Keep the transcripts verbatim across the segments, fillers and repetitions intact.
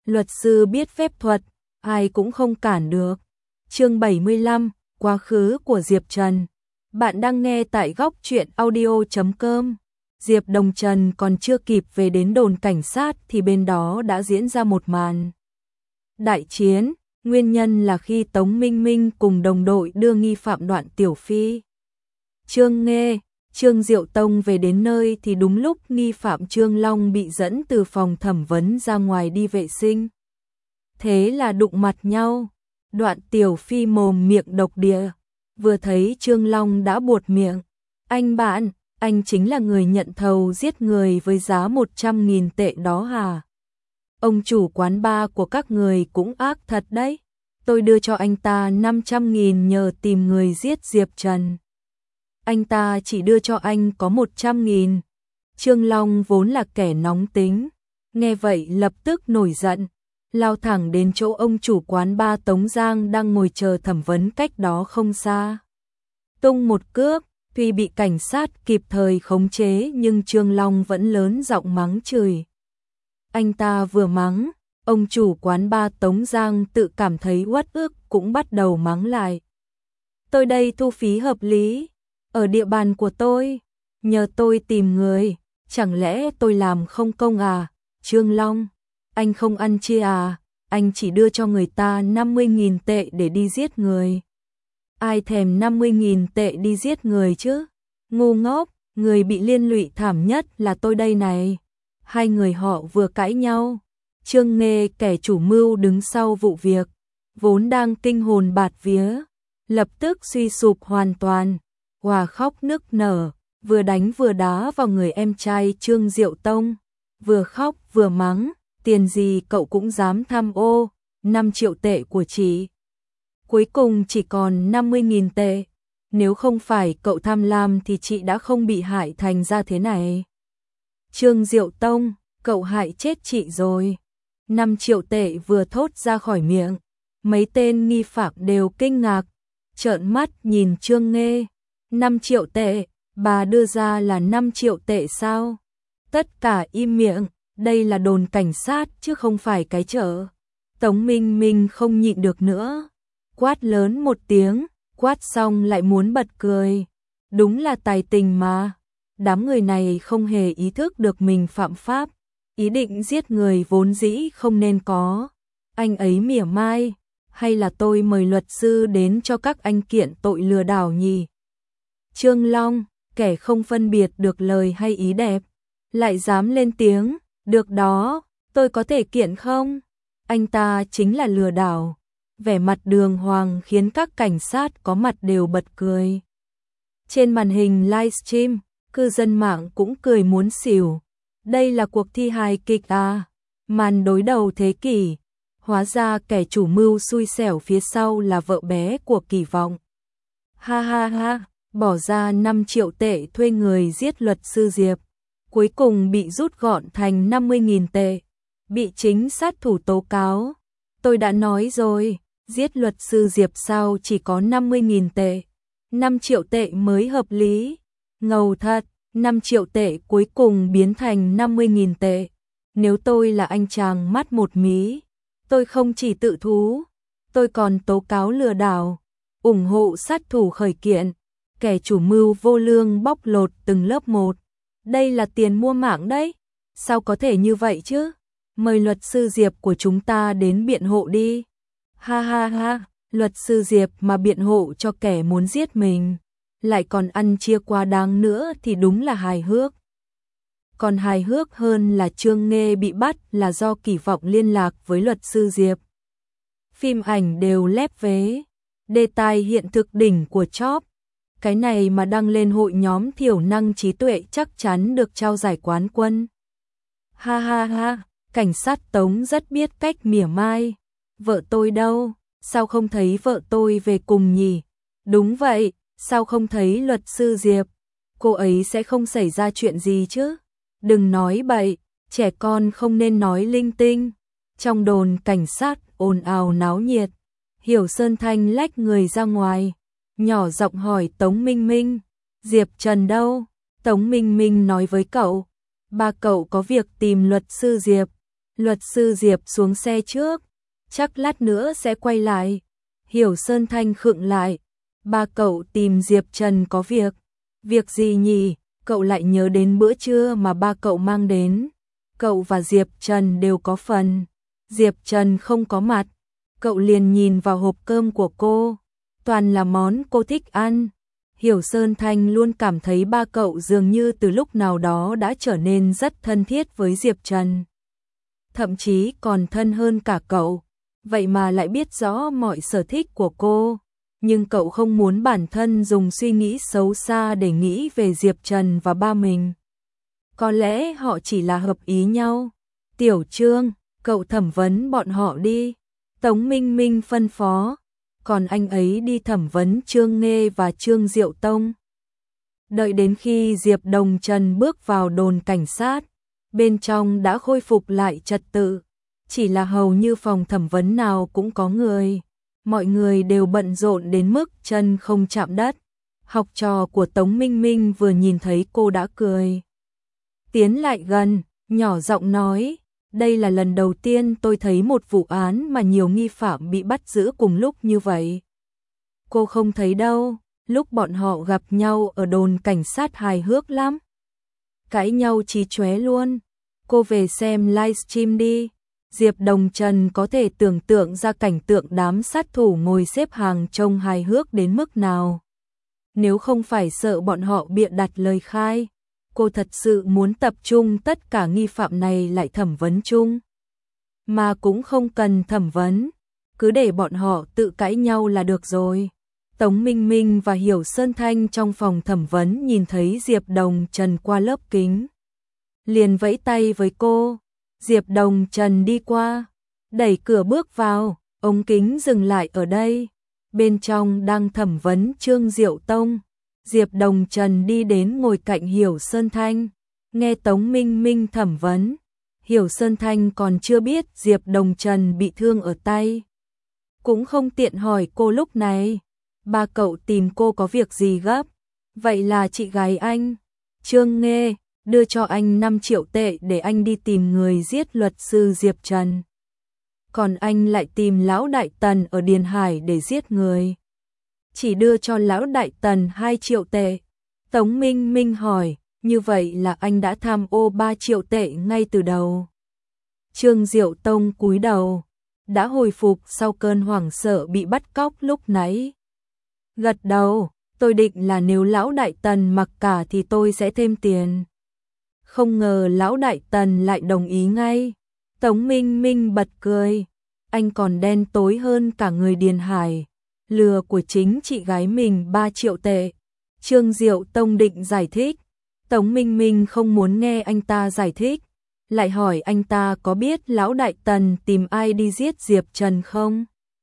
Luật sư biết phép thuật, ai cũng không cản được. Chương bảy mươi lăm, quá khứ của Diệp Trần. Bạn đang nghe tại góc truyện audio chấm com. Diệp Đồng Trần còn chưa kịp về đến đồn cảnh sát thì bên đó đã diễn ra một màn đại chiến. Nguyên nhân là khi Tống Minh Minh cùng đồng đội đưa nghi phạm Đoạn Tiểu Phi, Trương Nghê, Trương Diệu Tông về đến nơi thì đúng lúc nghi phạm Trương Long bị dẫn từ phòng thẩm vấn ra ngoài đi vệ sinh. Thế là đụng mặt nhau. Đoạn Tiểu Phi mồm miệng độc địa, vừa thấy Trương Long đã buột miệng. Anh bạn, anh chính là người nhận thầu giết người với giá một trăm nghìn tệ đó hả? Ông chủ quán bar của các người cũng ác thật đấy. Tôi đưa cho anh ta năm trăm nghìn nhờ tìm người giết Diệp Trần. Anh ta chỉ đưa cho anh có một trăm nghìn. Trương Long vốn là kẻ nóng tính, nghe vậy lập tức nổi giận, lao thẳng đến chỗ ông chủ quán bar Tống Giang đang ngồi chờ thẩm vấn cách đó không xa. Tung một cước, tuy bị cảnh sát kịp thời khống chế nhưng Trương Long vẫn lớn giọng mắng chửi. Anh ta vừa mắng, ông chủ quán bar Tống Giang tự cảm thấy uất ức cũng bắt đầu mắng lại. Tôi đây thu phí hợp lý, ở địa bàn của tôi, nhờ tôi tìm người, chẳng lẽ tôi làm không công à? Trương Long, anh không ăn chia à? Anh chỉ đưa cho người ta năm mươi nghìn tệ để đi giết người. Ai thèm năm mươi nghìn tệ đi giết người chứ? Ngu ngốc, người bị liên lụy thảm nhất là tôi đây này. Hai người họ vừa cãi nhau. Trương Nghê, kẻ chủ mưu đứng sau vụ việc, vốn đang kinh hồn bạt vía, lập tức suy sụp hoàn toàn, hòa khóc nức nở, vừa đánh vừa đá vào người em trai Trương Diệu Tông, vừa khóc vừa mắng, tiền gì cậu cũng dám tham ô, năm triệu tệ của chị. Cuối cùng chỉ còn năm mươi nghìn tệ, nếu không phải cậu tham lam thì chị đã không bị hại thành ra thế này. Trương Diệu Tông, cậu hại chết chị rồi. năm triệu tệ vừa thốt ra khỏi miệng, mấy tên nghi phạm đều kinh ngạc, trợn mắt nhìn Trương Nghê. năm triệu tệ, bà đưa ra là năm triệu tệ sao? Tất cả im miệng, đây là đồn cảnh sát chứ không phải cái chợ. Tống Minh Minh không nhịn được nữa, quát lớn một tiếng, quát xong lại muốn bật cười. Đúng là tài tình mà, đám người này không hề ý thức được mình phạm pháp, ý định giết người vốn dĩ không nên có. Anh ấy mỉa mai, hay là tôi mời luật sư đến cho các anh kiện tội lừa đảo nhỉ? Trương Long, kẻ không phân biệt được lời hay ý đẹp, lại dám lên tiếng, được đó, tôi có thể kiện không? Anh ta chính là lừa đảo. Vẻ mặt đường hoàng khiến các cảnh sát có mặt đều bật cười. Trên màn hình livestream, cư dân mạng cũng cười muốn xỉu. Đây là cuộc thi hài kịch à? Màn đối đầu thế kỷ. Hóa ra kẻ chủ mưu xui xẻo phía sau là vợ bé của Kỳ Vọng. Ha ha ha, bỏ ra năm triệu tệ thuê người giết luật sư Diệp, cuối cùng bị rút gọn thành năm mươi nghìn tệ, bị chính sát thủ tố cáo. Tôi đã nói rồi, giết luật sư Diệp sao chỉ có năm mươi nghìn tệ, năm triệu tệ mới hợp lý. Ngầu thật, năm triệu tệ cuối cùng biến thành năm mươi nghìn tệ. Nếu tôi là anh chàng mắt một mí, tôi không chỉ tự thú, tôi còn tố cáo lừa đảo, ủng hộ sát thủ khởi kiện, kẻ chủ mưu vô lương bóc lột từng lớp một. Đây là tiền mua mạng đấy, sao có thể như vậy chứ? Mời luật sư Diệp của chúng ta đến biện hộ đi. Ha ha ha, luật sư Diệp mà biện hộ cho kẻ muốn giết mình, lại còn ăn chia quá đáng nữa thì đúng là hài hước. Còn hài hước hơn là Trương Nghê bị bắt là do Kỳ Vọng liên lạc với luật sư Diệp. Phim ảnh đều lép vế, đề tài hiện thực đỉnh của chóp. Cái này mà đăng lên hội nhóm thiểu năng trí tuệ chắc chắn được trao giải quán quân. Ha ha ha, cảnh sát Tống rất biết cách mỉa mai. Vợ tôi đâu? Sao không thấy vợ tôi về cùng nhỉ? Đúng vậy, sao không thấy luật sư Diệp? Cô ấy sẽ không xảy ra chuyện gì chứ? Đừng nói bậy, trẻ con không nên nói linh tinh. Trong đồn cảnh sát ồn ào náo nhiệt, Hiểu Sơn Thanh lách người ra ngoài, nhỏ giọng hỏi Tống Minh Minh, Diệp Trần đâu? Tống Minh Minh nói với cậu, ba cậu có việc tìm luật sư Diệp. Luật sư Diệp xuống xe trước, chắc lát nữa sẽ quay lại. Hiểu Sơn Thanh khựng lại. Ba cậu tìm Diệp Trần có việc. Việc gì nhỉ? Cậu lại nhớ đến bữa trưa mà ba cậu mang đến. Cậu và Diệp Trần đều có phần. Diệp Trần không có mặt. Cậu liền nhìn vào hộp cơm của cô. Toàn là món cô thích ăn. Hiểu Sơn Thanh luôn cảm thấy ba cậu dường như từ lúc nào đó đã trở nên rất thân thiết với Diệp Trần. Thậm chí còn thân hơn cả cậu. Vậy mà lại biết rõ mọi sở thích của cô. Nhưng cậu không muốn bản thân dùng suy nghĩ xấu xa để nghĩ về Diệp Trần và ba mình. Có lẽ họ chỉ là hợp ý nhau. Tiểu Trương, cậu thẩm vấn bọn họ đi. Tống Minh Minh phân phó. Còn anh ấy đi thẩm vấn Trương Nghê và Trương Diệu Tông. Đợi đến khi Diệp Đồng Trần bước vào đồn cảnh sát, bên trong đã khôi phục lại trật tự. Chỉ là hầu như phòng thẩm vấn nào cũng có người. Mọi người đều bận rộn đến mức chân không chạm đất. Học trò của Tống Minh Minh vừa nhìn thấy cô đã cười. Tiến lại gần, nhỏ giọng nói, đây là lần đầu tiên tôi thấy một vụ án mà nhiều nghi phạm bị bắt giữ cùng lúc như vậy. Cô không thấy đâu, lúc bọn họ gặp nhau ở đồn cảnh sát hài hước lắm. Cãi nhau chí chóe luôn. Cô về xem livestream đi. Diệp Đồng Trần có thể tưởng tượng ra cảnh tượng đám sát thủ ngồi xếp hàng trông hài hước đến mức nào. Nếu không phải sợ bọn họ bịa đặt lời khai, cô thật sự muốn tập trung tất cả nghi phạm này lại thẩm vấn chung. Mà cũng không cần thẩm vấn, cứ để bọn họ tự cãi nhau là được rồi. Tống Minh Minh và Hiểu Sơn Thanh trong phòng thẩm vấn nhìn thấy Diệp Đồng Trần qua lớp kính. Liền vẫy tay với cô. Diệp Đồng Trần đi qua, đẩy cửa bước vào, ống kính dừng lại ở đây. Bên trong đang thẩm vấn Trương Diệu Tông. Diệp Đồng Trần đi đến ngồi cạnh Hiểu Sơn Thanh, nghe Tống Minh Minh thẩm vấn. Hiểu Sơn Thanh còn chưa biết Diệp Đồng Trần bị thương ở tay. Cũng không tiện hỏi cô lúc này. Ba cậu tìm cô có việc gì gấp? Vậy là chị gái anh, Trương Nghê, đưa cho anh năm triệu tệ để anh đi tìm người giết luật sư Diệp Trần. Còn anh lại tìm Lão Đại Tần ở Điền Hải để giết người. Chỉ đưa cho Lão Đại Tần hai triệu tệ. Tống Minh Minh hỏi, như vậy là anh đã tham ô ba triệu tệ ngay từ đầu. Trương Diệu Tông cúi đầu, đã hồi phục sau cơn hoảng sợ bị bắt cóc lúc nãy. Gật đầu, tôi định là nếu Lão Đại Tần mặc cả thì tôi sẽ thêm tiền. Không ngờ Lão Đại Tần lại đồng ý ngay. Tống Minh Minh bật cười. Anh còn đen tối hơn cả người Điền Hải. Lừa của chính chị gái mình ba triệu tệ. Trương Diệu Tông định giải thích. Tống Minh Minh không muốn nghe anh ta giải thích. Lại hỏi anh ta có biết Lão Đại Tần tìm ai đi giết Diệp Trần không?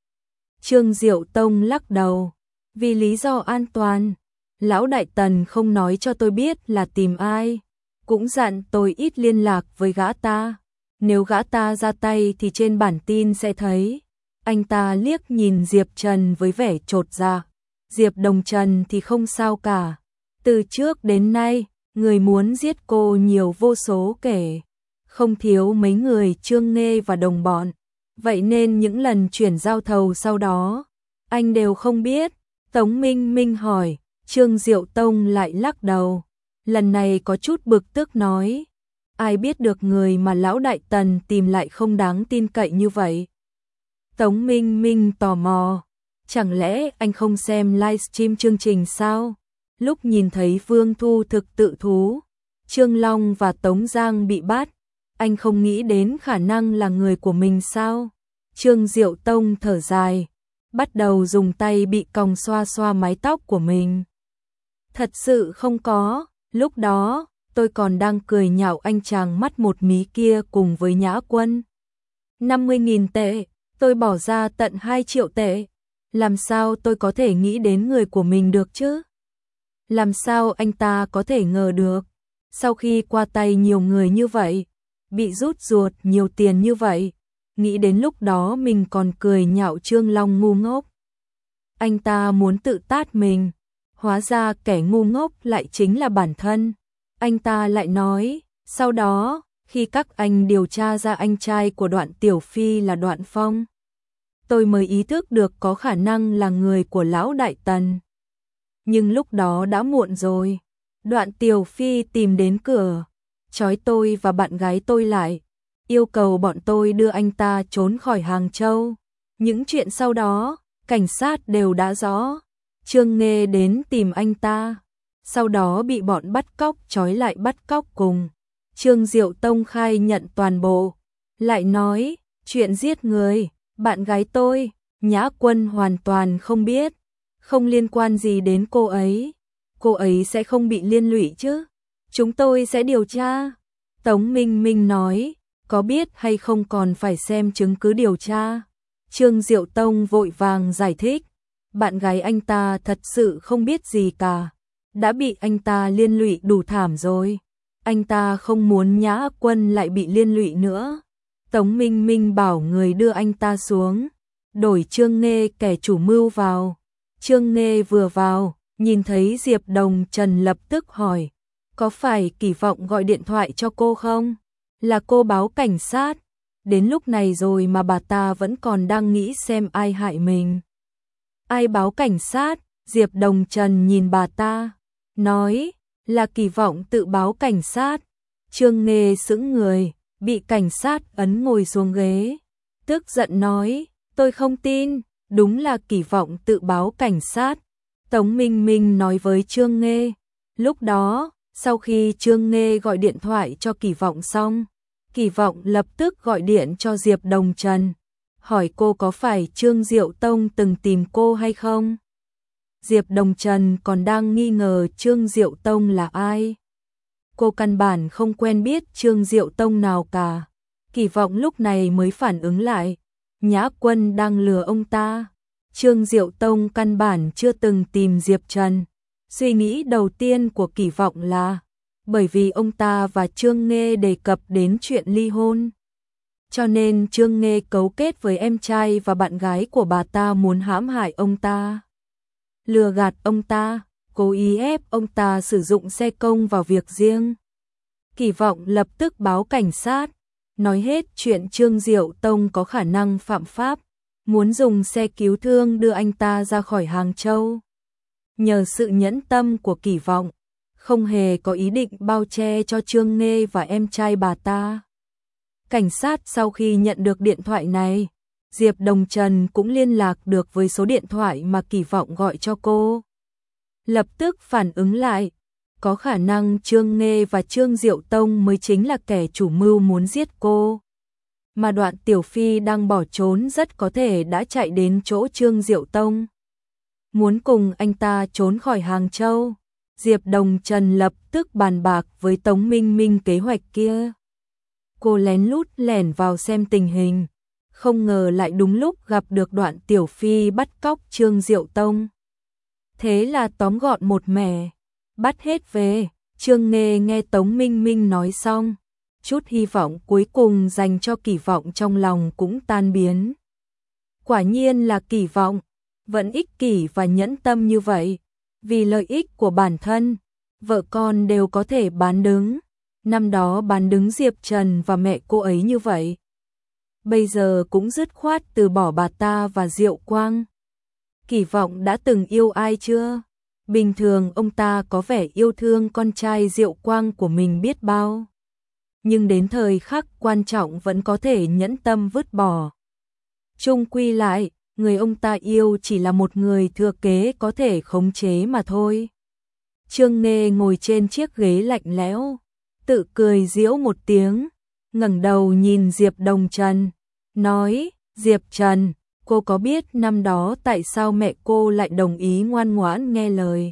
Trương Diệu Tông lắc đầu. Vì lý do an toàn, Lão Đại Tần không nói cho tôi biết là tìm ai. Cũng dặn tôi ít liên lạc với gã ta. Nếu gã ta ra tay thì trên bản tin sẽ thấy. Anh ta liếc nhìn Diệp Trần với vẻ chột dạ. Diệp Đồng Trần thì không sao cả. Từ trước đến nay, người muốn giết cô nhiều vô số kể. Không thiếu mấy người Trương Nghê và đồng bọn. Vậy nên những lần chuyển giao thầu sau đó, anh đều không biết. Tống Minh Minh hỏi, Trương Diệu Tông lại lắc đầu. Lần này có chút bực tức nói, ai biết được người mà Lão Đại Tần tìm lại không đáng tin cậy như vậy. Tống Minh Minh tò mò, chẳng lẽ anh không xem livestream chương trình sao? Lúc nhìn thấy Vương Thu Thực tự thú, Trương Long và Tống Giang bị bắt, anh không nghĩ đến khả năng là người của mình sao? Trương Diệu Tông thở dài, bắt đầu dùng tay bị còng xoa xoa mái tóc của mình. Thật sự không có, lúc đó, tôi còn đang cười nhạo anh chàng mắt một mí kia cùng với Nhã Quân. năm mươi nghìn tệ, tôi bỏ ra tận hai triệu tệ. Làm sao tôi có thể nghĩ đến người của mình được chứ? Làm sao anh ta có thể ngờ được? Sau khi qua tay nhiều người như vậy, bị rút ruột nhiều tiền như vậy, nghĩ đến lúc đó mình còn cười nhạo Trương Long ngu ngốc. Anh ta muốn tự tát mình, hóa ra kẻ ngu ngốc lại chính là bản thân. Anh ta lại nói, sau đó, khi các anh điều tra ra anh trai của Đoạn Tiểu Phi là Đoạn Phong, tôi mới ý thức được có khả năng là người của lão đại Tần. Nhưng lúc đó đã muộn rồi. Đoạn Tiểu Phi tìm đến cửa, trói tôi và bạn gái tôi lại, yêu cầu bọn tôi đưa anh ta trốn khỏi Hàng Châu. Những chuyện sau đó, cảnh sát đều đã rõ. Trương Nghê đến tìm anh ta, sau đó bị bọn bắt cóc trói lại bắt cóc cùng. Trương Diệu Tông khai nhận toàn bộ, lại nói, chuyện giết người, bạn gái tôi, Nhã Quân hoàn toàn không biết, không liên quan gì đến cô ấy. Cô ấy sẽ không bị liên lụy chứ? Chúng tôi sẽ điều tra. Tống Minh Minh nói, có biết hay không còn phải xem chứng cứ điều tra. Trương Diệu Tông vội vàng giải thích, bạn gái anh ta thật sự không biết gì cả, đã bị anh ta liên lụy đủ thảm rồi. Anh ta không muốn Nhã Quân lại bị liên lụy nữa. Tống Minh Minh bảo người đưa anh ta xuống, đổi Trương Nghê kẻ chủ mưu vào. Trương Nghê vừa vào, nhìn thấy Diệp Đồng Trần lập tức hỏi, có phải Kỳ Vọng gọi điện thoại cho cô không? Là cô báo cảnh sát. Đến lúc này rồi mà bà ta vẫn còn đang nghĩ xem ai hại mình. Ai báo cảnh sát? Diệp Đồng Trần nhìn bà ta, nói, là Kỳ Vọng tự báo cảnh sát. Trương Nghê sững người, bị cảnh sát ấn ngồi xuống ghế, tức giận nói, tôi không tin, đúng là Kỳ Vọng tự báo cảnh sát. Tống Minh Minh nói với Trương Nghê, lúc đó, sau khi Trương Nghê gọi điện thoại cho Kỳ Vọng xong, Kỳ Vọng lập tức gọi điện cho Diệp Đồng Trần, hỏi cô có phải Trương Diệu Tông từng tìm cô hay không? Diệp Đồng Trần còn đang nghi ngờ Trương Diệu Tông là ai. Cô căn bản không quen biết Trương Diệu Tông nào cả. Kỳ Vọng lúc này mới phản ứng lại, Nhã Quân đang lừa ông ta. Trương Diệu Tông căn bản chưa từng tìm Diệp Trần. Suy nghĩ đầu tiên của Kỳ Vọng là bởi vì ông ta và Trương Nghê đề cập đến chuyện ly hôn, cho nên Trương Nghê cấu kết với em trai và bạn gái của bà ta muốn hãm hại ông ta, lừa gạt ông ta, cố ý ép ông ta sử dụng xe công vào việc riêng. Kỳ Vọng lập tức báo cảnh sát, nói hết chuyện Trương Diệu Tông có khả năng phạm pháp, muốn dùng xe cứu thương đưa anh ta ra khỏi Hàng Châu. Nhờ sự nhẫn tâm của Kỳ Vọng, không hề có ý định bao che cho Trương Nghê và em trai bà ta. Cảnh sát sau khi nhận được điện thoại này, Diệp Đồng Trần cũng liên lạc được với số điện thoại mà Kỳ Vọng gọi cho cô. Lập tức phản ứng lại, có khả năng Trương Nghê và Trương Diệu Tông mới chính là kẻ chủ mưu muốn giết cô. Mà Đoạn Tiểu Phi đang bỏ trốn rất có thể đã chạy đến chỗ Trương Diệu Tông, muốn cùng anh ta trốn khỏi Hàng Châu. Diệp Đồng Trần lập tức bàn bạc với Tống Minh Minh kế hoạch kia. Cô lén lút lẻn vào xem tình hình, không ngờ lại đúng lúc gặp được Đoạn Tiểu Phi bắt cóc Trương Diệu Tông. Thế là tóm gọn một mẻ, bắt hết về. Trương Nghê nghe Tống Minh Minh nói xong, chút hy vọng cuối cùng dành cho Kỳ Vọng trong lòng cũng tan biến. Quả nhiên là Kỳ Vọng, vẫn ích kỷ và nhẫn tâm như vậy, vì lợi ích của bản thân, vợ con đều có thể bán đứng. Năm đó bán đứng Diệp Trần và mẹ cô ấy như vậy, bây giờ cũng dứt khoát từ bỏ bà ta và Diệu Quang. Kỳ Vọng đã từng yêu ai chưa? Bình thường ông ta có vẻ yêu thương con trai Diệu Quang của mình biết bao, nhưng đến thời khắc quan trọng vẫn có thể nhẫn tâm vứt bỏ. Chung quy lại, người ông ta yêu chỉ là một người thừa kế có thể khống chế mà thôi. Trương Nghê ngồi trên chiếc ghế lạnh lẽo, tự cười giễu một tiếng, ngẩng đầu nhìn Diệp Đồng Trần, nói, Diệp Trần, cô có biết năm đó tại sao mẹ cô lại đồng ý ngoan ngoãn nghe lời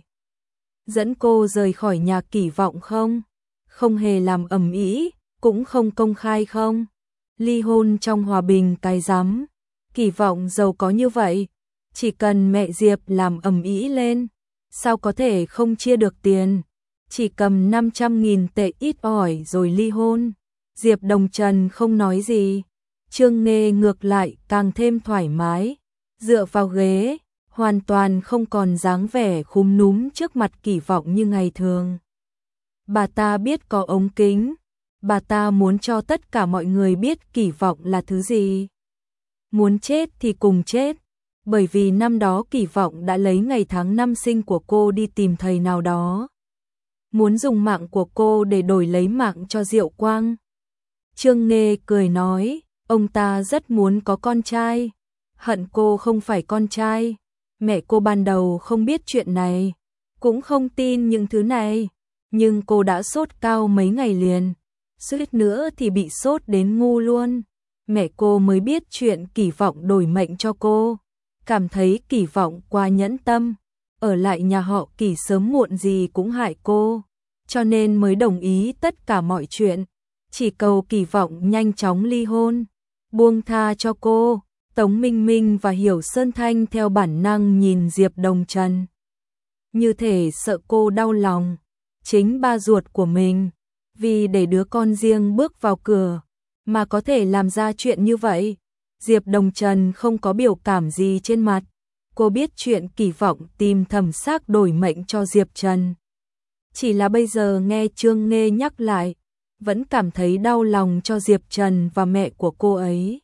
dẫn cô rời khỏi nhà Kỳ Vọng không? Không hề làm ầm ĩ, cũng không công khai không? Ly hôn trong hòa bình cái rắm. Kỳ Vọng giàu có như vậy, chỉ cần mẹ Diệp làm ầm ĩ lên, sao có thể không chia được tiền? Chỉ cầm năm trăm nghìn tệ ít ỏi rồi ly hôn. Diệp Đồng Trần không nói gì. Trương Nghê ngược lại càng thêm thoải mái, dựa vào ghế, hoàn toàn không còn dáng vẻ khúm núm trước mặt Kỳ Vọng như ngày thường. Bà ta biết có ống kính, bà ta muốn cho tất cả mọi người biết Kỳ Vọng là thứ gì. Muốn chết thì cùng chết, bởi vì năm đó Kỳ Vọng đã lấy ngày tháng năm sinh của cô đi tìm thầy nào đó. Muốn dùng mạng của cô để đổi lấy mạng cho Diệu Quang. Trương Nghê cười nói, ông ta rất muốn có con trai, hận cô không phải con trai. Mẹ cô ban đầu không biết chuyện này, cũng không tin những thứ này, nhưng cô đã sốt cao mấy ngày liền, suýt nữa thì bị sốt đến ngu luôn. Mẹ cô mới biết chuyện Kỳ Vọng đổi mệnh cho cô, cảm thấy Kỳ Vọng quá nhẫn tâm, ở lại nhà họ Kỳ sớm muộn gì cũng hại cô, cho nên mới đồng ý tất cả mọi chuyện, chỉ cầu Kỳ Vọng nhanh chóng ly hôn, buông tha cho cô. Tống Minh Minh và Hiểu Sơn Thanh theo bản năng nhìn Diệp Đồng Trần, như thể sợ cô đau lòng, chính ba ruột của mình, vì để đứa con riêng bước vào cửa, mà có thể làm ra chuyện như vậy. Diệp Đồng Trần không có biểu cảm gì trên mặt, cô biết chuyện Kỳ Vọng tìm Thẩm Xác đổi mệnh cho Diệp Trần. Chỉ là bây giờ nghe Trương Nghê nhắc lại, vẫn cảm thấy đau lòng cho Diệp Trần và mẹ của cô ấy.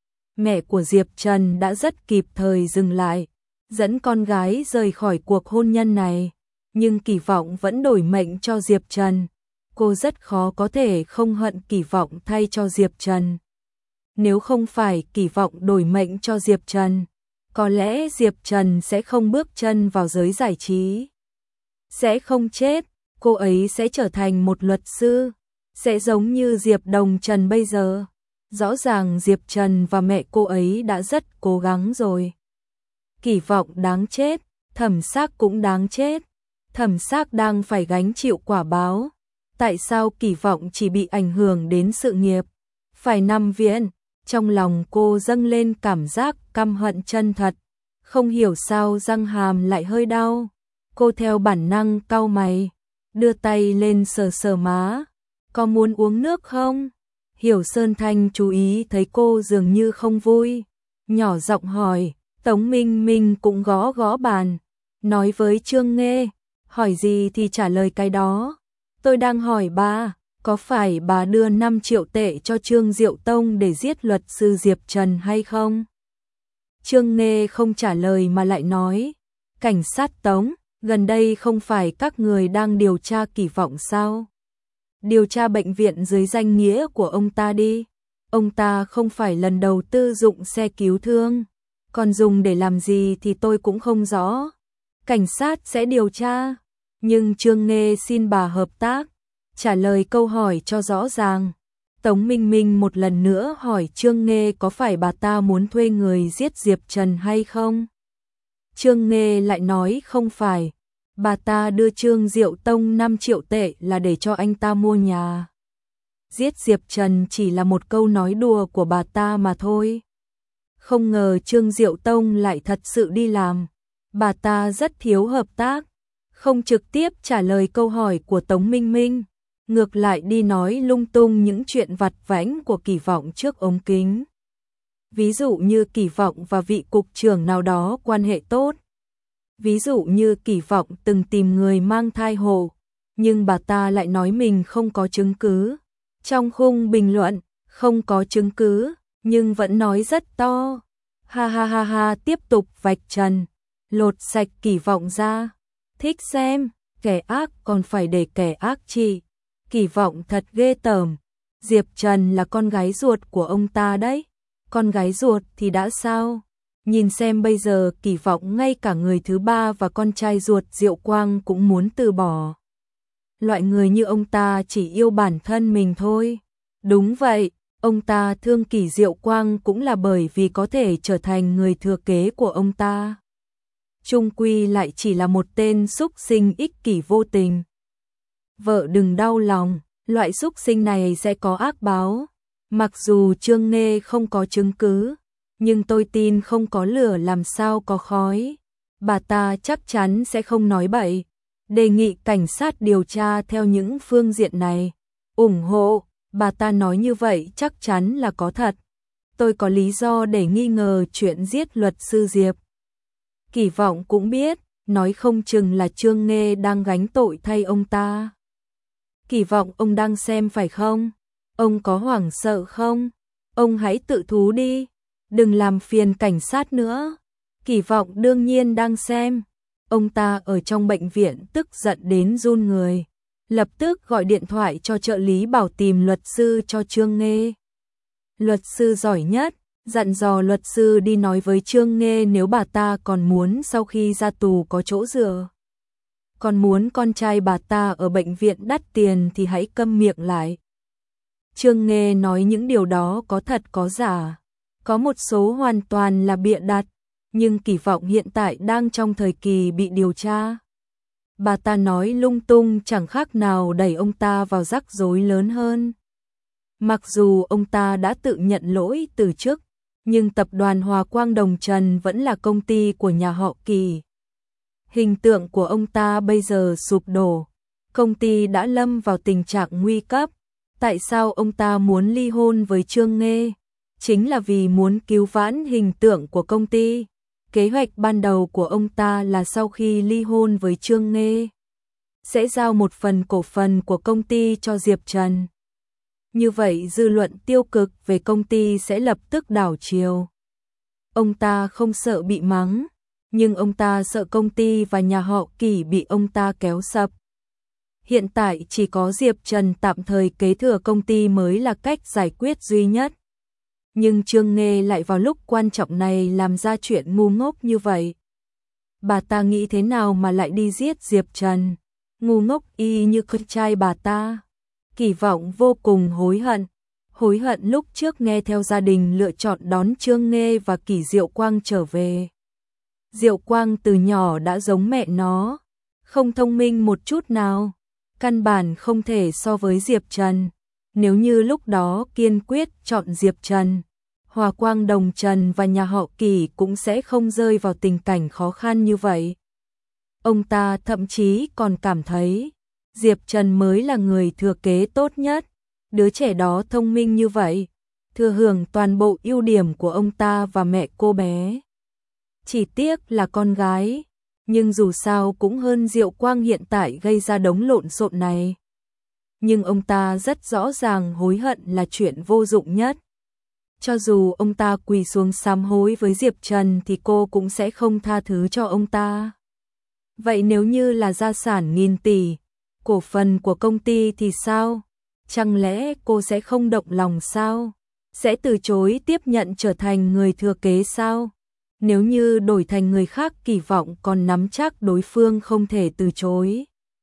Mẹ của Diệp Trần đã rất kịp thời dừng lại, dẫn con gái rời khỏi cuộc hôn nhân này, nhưng Kỳ Vọng vẫn đổi mệnh cho Diệp Trần. Cô rất khó có thể không hận Kỳ Vọng thay cho Diệp Trần. Nếu không phải Kỳ Vọng đổi mệnh cho Diệp Trần, có lẽ Diệp Trần sẽ không bước chân vào giới giải trí. Sẽ không chết, cô ấy sẽ trở thành một luật sư, sẽ giống như Diệp Đồng Trần bây giờ. Rõ ràng Diệp Trần và mẹ cô ấy đã rất cố gắng rồi. Kỳ Vọng đáng chết, Thẩm Xác cũng đáng chết. Thẩm Xác đang phải gánh chịu quả báo. Tại sao Kỳ Vọng chỉ bị ảnh hưởng đến sự nghiệp, phải nằm viện? Trong lòng cô dâng lên cảm giác căm hận chân thật, không hiểu sao răng hàm lại hơi đau. Cô theo bản năng cau mày, đưa tay lên sờ sờ má. Có muốn uống nước không? Hiểu Sơn Thanh chú ý thấy cô dường như không vui, nhỏ giọng hỏi. Tống Minh Minh cũng gõ gõ bàn, nói với Trương Nghê, hỏi gì thì trả lời cái đó. Tôi đang hỏi bà, có phải bà đưa năm triệu tệ cho Trương Diệu Tông để giết luật sư Diệp Trần hay không? Trương Nghê không trả lời mà lại nói, cảnh sát Tống, gần đây không phải các người đang điều tra Kỳ Vọng sao? Điều tra bệnh viện dưới danh nghĩa của ông ta đi. Ông ta không phải lần đầu tư dụng xe cứu thương, còn dùng để làm gì thì tôi cũng không rõ. Cảnh sát sẽ điều tra, nhưng Trương Nghê xin bà hợp tác, trả lời câu hỏi cho rõ ràng. Tống Minh Minh một lần nữa hỏi Trương Nghê có phải bà ta muốn thuê người giết Diệp Trần hay không? Trương Nghê lại nói không phải, bà ta đưa Trương Diệu Tông năm triệu tệ là để cho anh ta mua nhà. Giết Diệp Trần chỉ là một câu nói đùa của bà ta mà thôi. Không ngờ Trương Diệu Tông lại thật sự đi làm. Bà ta rất thiếu hợp tác, không trực tiếp trả lời câu hỏi của Tống Minh Minh, ngược lại đi nói lung tung những chuyện vặt vãnh của Kỳ Vọng trước ống kính. Ví dụ như Kỳ Vọng và vị cục trưởng nào đó quan hệ tốt. Ví dụ như Kỳ Vọng từng tìm người mang thai hộ, nhưng bà ta lại nói mình không có chứng cứ. Trong khung bình luận, không có chứng cứ, nhưng vẫn nói rất to. Ha ha ha ha, tiếp tục vạch trần, lột sạch Kỳ Vọng ra. Thích xem, kẻ ác còn phải để kẻ ác trị. Kỳ Vọng thật ghê tởm. Diệp Trần là con gái ruột của ông ta đấy. Con gái ruột thì đã sao? Nhìn xem bây giờ Kỳ Vọng ngay cả người thứ ba và con trai ruột Diệu Quang cũng muốn từ bỏ. Loại người như ông ta chỉ yêu bản thân mình thôi. Đúng vậy, ông ta thương Kỳ Diệu Quang cũng là bởi vì có thể trở thành người thừa kế của ông ta. Chung quy lại chỉ là một tên súc sinh ích kỷ vô tình. Vợ đừng đau lòng, loại súc sinh này sẽ có ác báo. Mặc dù Trương Nghê không có chứng cứ, nhưng tôi tin không có lửa làm sao có khói. Bà ta chắc chắn sẽ không nói bậy. Đề nghị cảnh sát điều tra theo những phương diện này. Ủng hộ, bà ta nói như vậy chắc chắn là có thật. Tôi có lý do để nghi ngờ chuyện giết luật sư Diệp. Kỳ Vọng cũng biết, nói không chừng là Trương Nghê đang gánh tội thay ông ta. Kỳ Vọng ông đang xem phải không? Ông có hoảng sợ không? Ông hãy tự thú đi, đừng làm phiền cảnh sát nữa. Kỳ Vọng đương nhiên đang xem. Ông ta ở trong bệnh viện tức giận đến run người. Lập tức gọi điện thoại cho trợ lý bảo tìm luật sư cho Trương Nghê. Luật sư giỏi nhất, dặn dò luật sư đi nói với Trương Nghê nếu bà ta còn muốn sau khi ra tù có chỗ dựa. Còn muốn con trai bà ta ở bệnh viện đắt tiền thì hãy câm miệng lại. Trương Nghê nói những điều đó có thật có giả. Có một số hoàn toàn là bịa đặt, nhưng Kỳ Vọng hiện tại đang trong thời kỳ bị điều tra. Bà ta nói lung tung chẳng khác nào đẩy ông ta vào rắc rối lớn hơn. Mặc dù ông ta đã tự nhận lỗi từ chức, nhưng tập đoàn Hòa Quang Đồng Trần vẫn là công ty của nhà họ Kỳ. Hình tượng của ông ta bây giờ sụp đổ, công ty đã lâm vào tình trạng nguy cấp. Tại sao ông ta muốn ly hôn với Trương Nghê? Chính là vì muốn cứu vãn hình tượng của công ty. Kế hoạch ban đầu của ông ta là sau khi ly hôn với Trương Nghê, sẽ giao một phần cổ phần của công ty cho Diệp Trần. Như vậy dư luận tiêu cực về công ty sẽ lập tức đảo chiều. Ông ta không sợ bị mắng, nhưng ông ta sợ công ty và nhà họ Kỳ bị ông ta kéo sập. Hiện tại chỉ có Diệp Trần tạm thời kế thừa công ty mới là cách giải quyết duy nhất. Nhưng Trương Nghê lại vào lúc quan trọng này làm ra chuyện ngu ngốc như vậy. Bà ta nghĩ thế nào mà lại đi giết Diệp Trần? Ngu ngốc y như con trai bà ta. Kỳ Vọng vô cùng hối hận. Hối hận lúc trước nghe theo gia đình lựa chọn đón Trương Nghê và Kỷ Diệu Quang trở về. Diệu Quang từ nhỏ đã giống mẹ nó, không thông minh một chút nào, căn bản không thể so với Diệp Trần. Nếu như lúc đó kiên quyết chọn Diệp Trần, Hòa Quang Đồng Trần và nhà họ Kỳ cũng sẽ không rơi vào tình cảnh khó khăn như vậy. Ông ta thậm chí còn cảm thấy Diệp Trần mới là người thừa kế tốt nhất. Đứa trẻ đó thông minh như vậy, thừa hưởng toàn bộ ưu điểm của ông ta và mẹ cô bé. Chỉ tiếc là con gái, nhưng dù sao cũng hơn Diệu Quang hiện tại gây ra đống lộn xộn này. Nhưng ông ta rất rõ ràng hối hận là chuyện vô dụng nhất. Cho dù ông ta quỳ xuống sám hối với Diệp Trần thì cô cũng sẽ không tha thứ cho ông ta. Vậy nếu như là gia sản nghìn tỷ, cổ phần của công ty thì sao? Chẳng lẽ cô sẽ không động lòng sao? Sẽ từ chối tiếp nhận trở thành người thừa kế sao? Nếu như đổi thành người khác Kỳ Vọng còn nắm chắc đối phương không thể từ chối.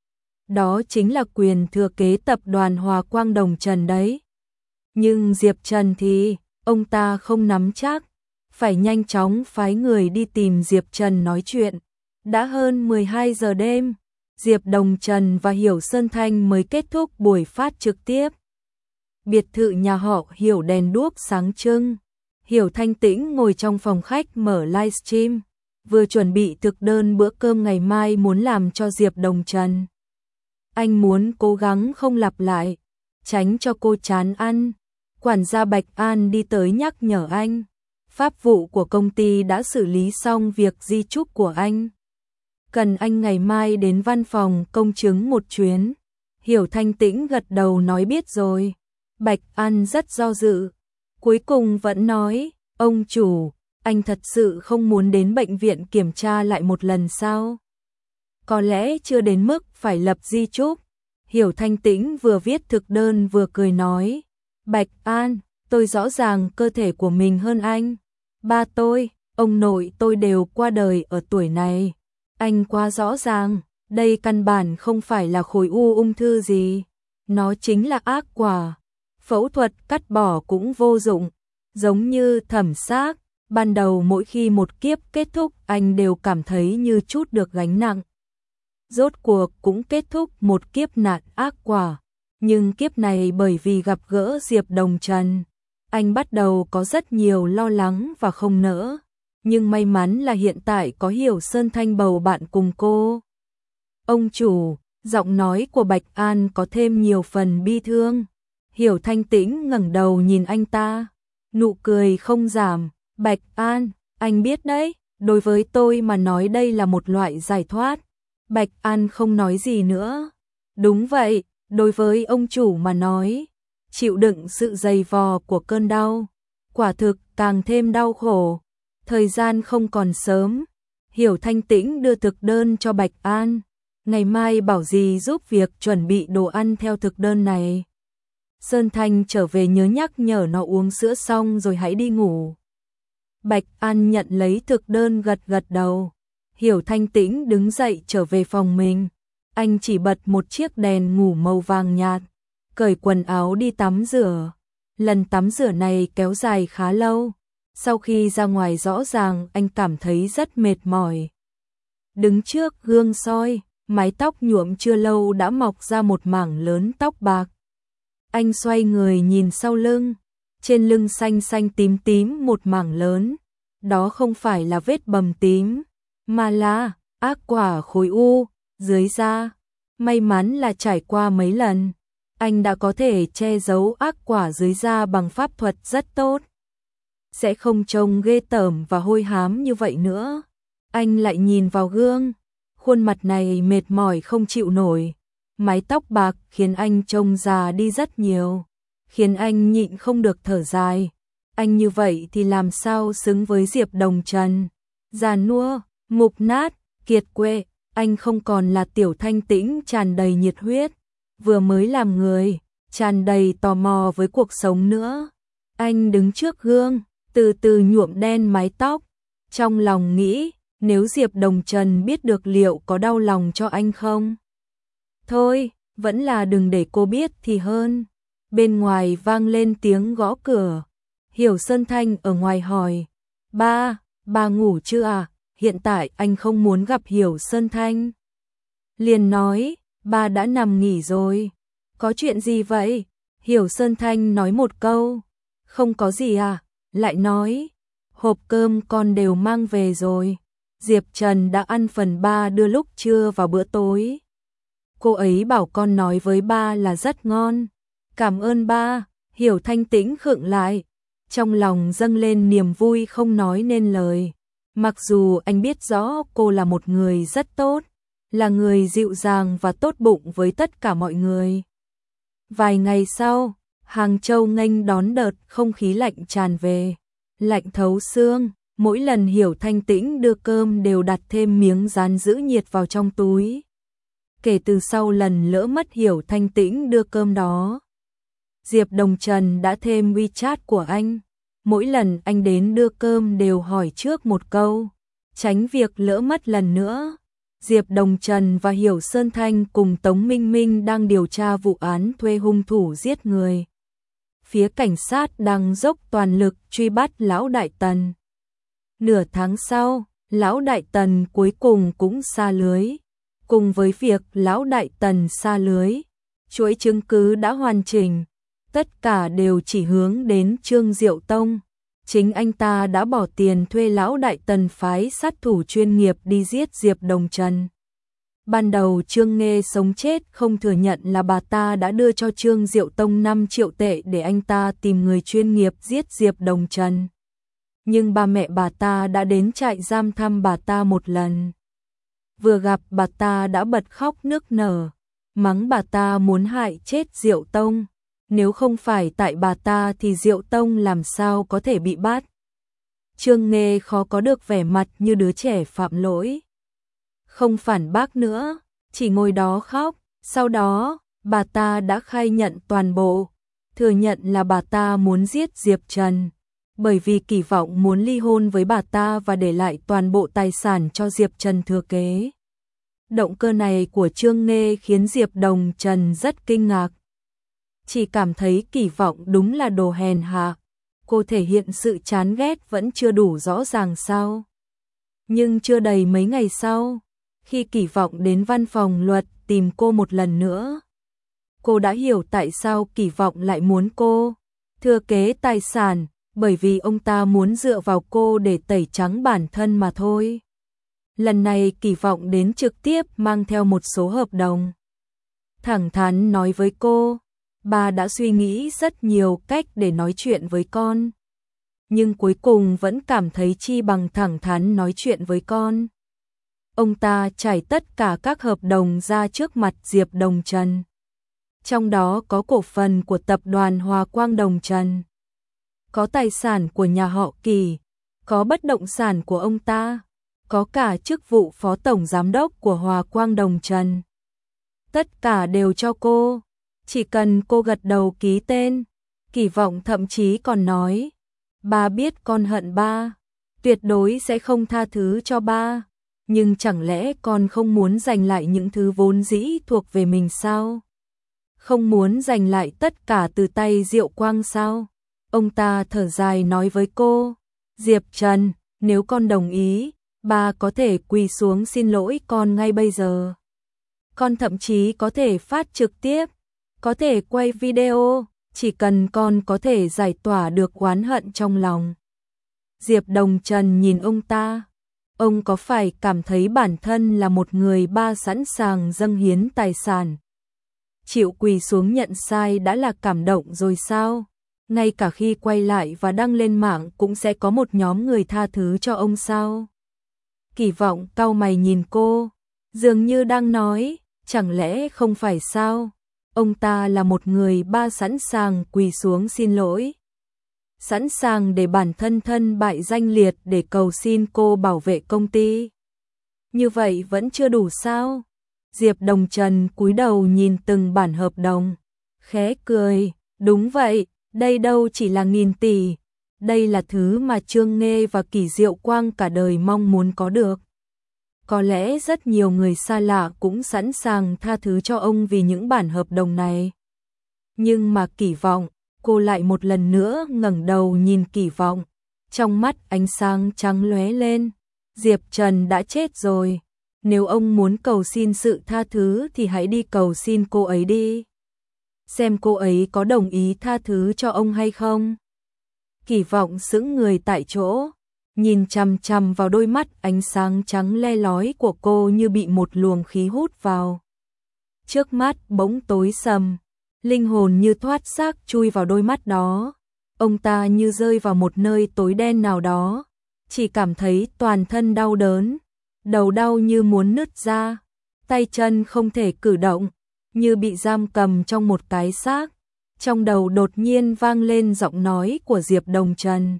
Đó chính là quyền thừa kế tập đoàn Hòa Quang Đồng Trần đấy. Nhưng Diệp Trần thì, ông ta không nắm chắc, phải nhanh chóng phái người đi tìm Diệp Trần nói chuyện. Đã hơn mười hai giờ đêm, Diệp Đồng Trần và Hiểu Sơn Thanh mới kết thúc buổi phát trực tiếp. Biệt thự nhà họ Hiểu đèn đuốc sáng trưng. Hiểu Thanh Tĩnh ngồi trong phòng khách mở livestream, vừa chuẩn bị thực đơn bữa cơm ngày mai muốn làm cho Diệp Đồng Trần. Anh muốn cố gắng không lặp lại, tránh cho cô chán ăn. Quản gia Bạch An đi tới nhắc nhở anh. Pháp vụ của công ty đã xử lý xong việc di chúc của anh. Cần anh ngày mai đến văn phòng công chứng một chuyến. Hiểu Thanh Tĩnh gật đầu nói biết rồi. Bạch An rất do dự. Cuối cùng vẫn nói, ông chủ, anh thật sự không muốn đến bệnh viện kiểm tra lại một lần sao? Có lẽ chưa đến mức phải lập di chúc. Hiểu Thanh Tĩnh vừa viết thực đơn vừa cười nói, Bạch An, tôi rõ ràng cơ thể của mình hơn anh. Ba tôi, ông nội tôi đều qua đời ở tuổi này. Anh quá rõ ràng, đây căn bản không phải là khối u ung thư gì. Nó chính là ác quả. Phẫu thuật cắt bỏ cũng vô dụng. Giống như thẩm xác, ban đầu mỗi khi một kiếp kết thúc anh đều cảm thấy như chút được gánh nặng. Rốt cuộc cũng kết thúc một kiếp nạn ác quả. Nhưng kiếp này bởi vì gặp gỡ Diệp Đồng Trần, anh bắt đầu có rất nhiều lo lắng và không nỡ. Nhưng may mắn là hiện tại có Hiểu Sơn Thanh bầu bạn cùng cô. Ông chủ, giọng nói của Bạch An có thêm nhiều phần bi thương. Hiểu Thanh Tĩnh ngẩng đầu nhìn anh ta, nụ cười không giảm. Bạch An, anh biết đấy, đối với tôi mà nói đây là một loại giải thoát. Bạch An không nói gì nữa. Đúng vậy, đối với ông chủ mà nói, chịu đựng sự dày vò của cơn đau, quả thực càng thêm đau khổ. Thời gian không còn sớm, Hiểu Thanh Tĩnh đưa thực đơn cho Bạch An, ngày mai bảo dì giúp việc chuẩn bị đồ ăn theo thực đơn này. Sơn Thanh trở về nhớ nhắc nhở nó uống sữa xong rồi hãy đi ngủ. Bạch An nhận lấy thực đơn gật gật đầu. Hiểu Thanh Tĩnh đứng dậy trở về phòng mình. Anh chỉ bật một chiếc đèn ngủ màu vàng nhạt, cởi quần áo đi tắm rửa. Lần tắm rửa này kéo dài khá lâu. Sau khi ra ngoài rõ ràng anh cảm thấy rất mệt mỏi. Đứng trước gương soi, mái tóc nhuộm chưa lâu đã mọc ra một mảng lớn tóc bạc. Anh xoay người nhìn sau lưng, trên lưng xanh xanh tím tím một mảng lớn. Đó không phải là vết bầm tím, mà là ác quả khối u dưới da. May mắn là trải qua mấy lần, anh đã có thể che giấu ác quả dưới da bằng pháp thuật rất tốt. Sẽ không trông ghê tởm và hôi hám như vậy nữa. Anh lại nhìn vào gương, khuôn mặt này mệt mỏi không chịu nổi. Mái tóc bạc khiến anh trông già đi rất nhiều, khiến anh nhịn không được thở dài. Anh như vậy thì làm sao xứng với Diệp Đồng Trần? Già nua, mục nát, kiệt quệ, anh không còn là Tiểu Thanh Tĩnh tràn đầy nhiệt huyết, vừa mới làm người, tràn đầy tò mò với cuộc sống nữa. Anh đứng trước gương, từ từ nhuộm đen mái tóc, trong lòng nghĩ, nếu Diệp Đồng Trần biết được liệu có đau lòng cho anh không? Thôi, vẫn là đừng để cô biết thì hơn. Bên ngoài vang lên tiếng gõ cửa. Hiểu Sơn Thanh ở ngoài hỏi, ba, ba ngủ chưa à? Hiện tại anh không muốn gặp Hiểu Sơn Thanh. Liền nói, ba đã nằm nghỉ rồi. Có chuyện gì vậy? Hiểu Sơn Thanh nói một câu, không có gì à? Lại nói, hộp cơm con đều mang về rồi. Diệp Trần đã ăn phần ba đưa lúc trưa vào bữa tối. Cô ấy bảo con nói với ba là rất ngon. Cảm ơn ba. Hiểu Thanh Tĩnh khựng lại, trong lòng dâng lên niềm vui không nói nên lời. Mặc dù anh biết rõ cô là một người rất tốt, là người dịu dàng và tốt bụng với tất cả mọi người. Vài ngày sau, Hàng Châu nghênh đón đợt không khí lạnh tràn về, lạnh thấu xương. Mỗi lần Hiểu Thanh Tĩnh đưa cơm đều đặt thêm miếng dán giữ nhiệt vào trong túi. Kể từ sau lần lỡ mất Hiểu Thanh Tĩnh đưa cơm đó, Diệp Đồng Trần đã thêm WeChat của anh. Mỗi lần anh đến đưa cơm đều hỏi trước một câu, tránh việc lỡ mất lần nữa. Diệp Đồng Trần và Hiểu Sơn Thanh cùng Tống Minh Minh đang điều tra vụ án thuê hung thủ giết người. Phía cảnh sát đang dốc toàn lực truy bắt Lão Đại Tần. Nửa tháng sau, Lão Đại Tần cuối cùng cũng sa lưới. Cùng với việc Lão Đại Tần sa lưới, chuỗi chứng cứ đã hoàn chỉnh. Tất cả đều chỉ hướng đến Trương Diệu Tông. Chính anh ta đã bỏ tiền thuê Lão Đại Tần phái sát thủ chuyên nghiệp đi giết Diệp Đồng Trần. Ban đầu Trương Nghê sống chết không thừa nhận là bà ta đã đưa cho Trương Diệu Tông năm triệu tệ để anh ta tìm người chuyên nghiệp giết Diệp Đồng Trần. Nhưng ba mẹ bà ta đã đến trại giam thăm bà ta một lần. Vừa gặp bà ta đã bật khóc nức nở, mắng bà ta muốn hại chết Diệu Tông. Nếu không phải tại bà ta thì Diệu Tông làm sao có thể bị bắt. Trương Nghê khó có được vẻ mặt như đứa trẻ phạm lỗi. Không phản bác nữa, chỉ ngồi đó khóc. Sau đó, bà ta đã khai nhận toàn bộ, thừa nhận là bà ta muốn giết Diệp Trần, bởi vì kỳ vọng muốn ly hôn với bà ta và để lại toàn bộ tài sản cho Diệp Trần thừa kế. Động cơ này của Trương Nghê khiến Diệp Đồng Trần rất kinh ngạc. Chỉ cảm thấy kỳ vọng đúng là đồ hèn hạ. Cô thể hiện sự chán ghét vẫn chưa đủ rõ ràng sao? Nhưng chưa đầy mấy ngày sau, khi kỳ vọng đến văn phòng luật tìm cô một lần nữa, cô đã hiểu tại sao kỳ vọng lại muốn cô thừa kế tài sản, bởi vì ông ta muốn dựa vào cô để tẩy trắng bản thân mà thôi. Lần này kỳ vọng đến trực tiếp mang theo một số hợp đồng. Thẳng thắn nói với cô, bà đã suy nghĩ rất nhiều cách để nói chuyện với con, nhưng cuối cùng vẫn cảm thấy chi bằng thẳng thắn nói chuyện với con. Ông ta trải tất cả các hợp đồng ra trước mặt Diệp Đồng Trần. trong đó có cổ phần của tập đoàn Hòa Quang Đồng Trần, có tài sản của nhà họ Kỳ, có bất động sản của ông ta, có cả chức vụ phó tổng giám đốc của Hòa Quang Đồng Trần. Tất cả đều cho cô, chỉ cần cô gật đầu ký tên. Kỳ Vọng thậm chí còn nói, ba biết con hận ba, tuyệt đối sẽ không tha thứ cho ba, nhưng chẳng lẽ con không muốn giành lại những thứ vốn dĩ thuộc về mình sao? Không muốn giành lại tất cả từ tay Diệu Quang sao? Ông ta thở dài nói với cô, Diệp Trần, nếu con đồng ý, ba có thể quỳ xuống xin lỗi con ngay bây giờ. Con thậm chí có thể phát trực tiếp, có thể quay video, chỉ cần con có thể giải tỏa được oán hận trong lòng. Diệp Đồng Trần nhìn ông ta, ông có phải cảm thấy bản thân là một người ba sẵn sàng dâng hiến tài sản, chịu quỳ xuống nhận sai đã là cảm động rồi sao? Ngay cả khi quay lại và đăng lên mạng cũng sẽ có một nhóm người tha thứ cho ông sao? Kỳ Vọng cau mày nhìn cô, dường như đang nói, chẳng lẽ không phải sao? Ông ta là một người ba sẵn sàng quỳ xuống xin lỗi, sẵn sàng để bản thân thân bại danh liệt để cầu xin cô bảo vệ công ty. Như vậy vẫn chưa đủ sao? Diệp Đồng Trần cúi đầu nhìn từng bản hợp đồng, khẽ cười, đúng vậy, đây đâu chỉ là nghìn tỷ, đây là thứ mà Trương Nghê và Kỷ Diệu Quang cả đời mong muốn có được. Có lẽ rất nhiều người xa lạ cũng sẵn sàng tha thứ cho ông vì những bản hợp đồng này. Nhưng mà Kỳ Vọng, cô lại một lần nữa ngẩng đầu nhìn Kỳ Vọng, trong mắt ánh sáng trắng lóe lên. Diệp Trần đã chết rồi, nếu ông muốn cầu xin sự tha thứ thì hãy đi cầu xin cô ấy đi. Xem cô ấy có đồng ý tha thứ cho ông hay không. Kỳ Vọng sững người tại chỗ, nhìn chằm chằm vào đôi mắt ánh sáng trắng le lói của cô như bị một luồng khí hút vào. Trước mắt bỗng tối sầm, linh hồn như thoát xác chui vào đôi mắt đó. Ông ta như rơi vào một nơi tối đen nào đó, chỉ cảm thấy toàn thân đau đớn, đầu đau như muốn nứt ra, tay chân không thể cử động, như bị giam cầm trong một cái xác. Trong đầu đột nhiên vang lên giọng nói của Diệp Đồng Trần.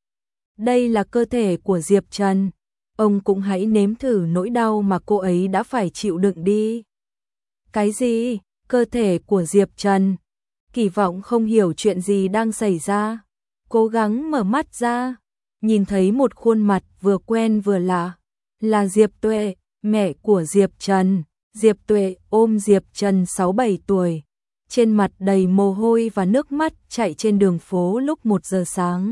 Đây là cơ thể của Diệp Trần, ông cũng hãy nếm thử nỗi đau mà cô ấy đã phải chịu đựng đi. Cái gì? Cơ thể của Diệp Trần? Kỳ Vọng không hiểu chuyện gì đang xảy ra, cố gắng mở mắt ra, nhìn thấy một khuôn mặt vừa quen vừa lạ, là Diệp Tuệ, mẹ của Diệp Trần. Diệp Tuệ ôm Diệp Trần sáu bảy tuổi, trên mặt đầy mồ hôi và nước mắt chạy trên đường phố lúc một giờ sáng.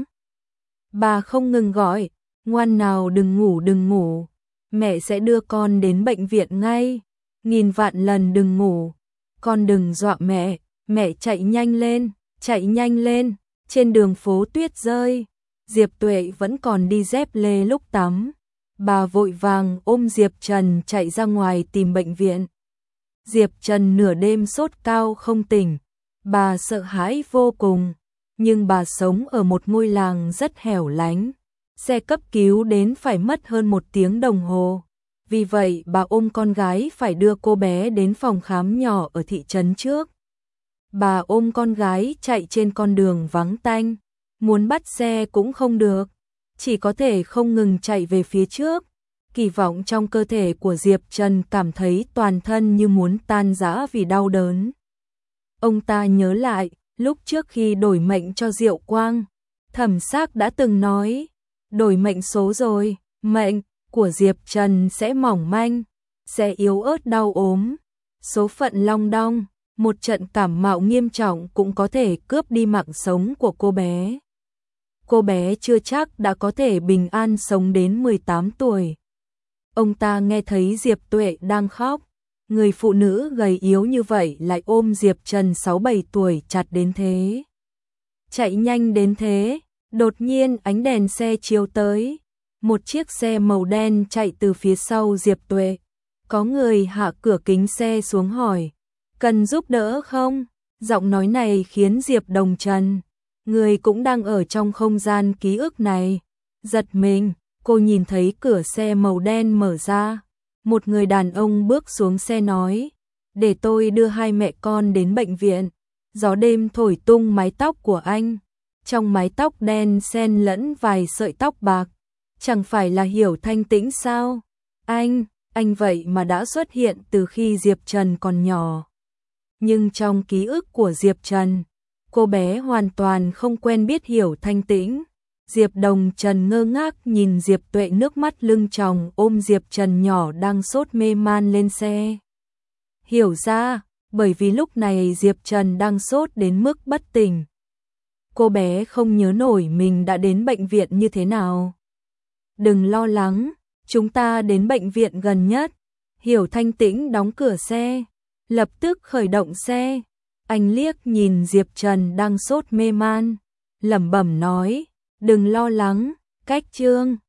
Bà không ngừng gọi, ngoan nào đừng ngủ đừng ngủ, mẹ sẽ đưa con đến bệnh viện ngay, nghìn vạn lần đừng ngủ, con đừng dọa mẹ, mẹ chạy nhanh lên, chạy nhanh lên. Trên đường phố tuyết rơi, Diệp Tuệ vẫn còn đi dép lê lúc tắm. Bà vội vàng ôm Diệp Trần chạy ra ngoài tìm bệnh viện. Diệp Trần nửa đêm sốt cao không tỉnh, bà sợ hãi vô cùng, nhưng bà sống ở một ngôi làng rất hẻo lánh, xe cấp cứu đến phải mất hơn một tiếng đồng hồ. Vì vậy bà ôm con gái phải đưa cô bé đến phòng khám nhỏ ở thị trấn trước. Bà ôm con gái chạy trên con đường vắng tanh, muốn bắt xe cũng không được, chỉ có thể không ngừng chạy về phía trước. Kỳ vọng trong cơ thể của Diệp Trần cảm thấy toàn thân như muốn tan rã vì đau đớn. Ông ta nhớ lại, lúc trước khi đổi mệnh cho Diệu Quang, Thẩm Sắc đã từng nói, đổi mệnh số rồi, mệnh của Diệp Trần sẽ mỏng manh, sẽ yếu ớt đau ốm, số phận long đong, một trận cảm mạo nghiêm trọng cũng có thể cướp đi mạng sống của cô bé. Cô bé chưa chắc đã có thể bình an sống đến mười tám tuổi. Ông ta nghe thấy Diệp Tuệ đang khóc, người phụ nữ gầy yếu như vậy lại ôm Diệp Trần sáu bảy tuổi chặt đến thế. Chạy nhanh đến thế, đột nhiên ánh đèn xe chiếu tới, một chiếc xe màu đen chạy từ phía sau Diệp Tuệ. Có người hạ cửa kính xe xuống hỏi, cần giúp đỡ không? Giọng nói này khiến Diệp Đồng Trần, người cũng đang ở trong không gian ký ức này, giật mình. Cô nhìn thấy cửa xe màu đen mở ra, một người đàn ông bước xuống xe nói, để tôi đưa hai mẹ con đến bệnh viện. Gió đêm thổi tung mái tóc của anh, trong mái tóc đen xen lẫn vài sợi tóc bạc. Chẳng phải là Hiểu Thanh Tĩnh sao? Anh, anh vậy mà đã xuất hiện từ khi Diệp Trần còn nhỏ. Nhưng trong ký ức của Diệp Trần, cô bé hoàn toàn không quen biết Hiểu Thanh Tĩnh. Diệp Đồng Trần ngơ ngác nhìn Diệp Tuệ nước mắt lưng tròng ôm Diệp Trần nhỏ đang sốt mê man lên xe. Hiểu ra, bởi vì lúc này Diệp Trần đang sốt đến mức bất tỉnh. Cô bé không nhớ nổi mình đã đến bệnh viện như thế nào. Đừng lo lắng, chúng ta đến bệnh viện gần nhất. Hiểu Thanh Tĩnh đóng cửa xe, lập tức khởi động xe. Anh liếc nhìn Diệp Trần đang sốt mê man, lẩm bẩm nói, đừng lo lắng, cách chương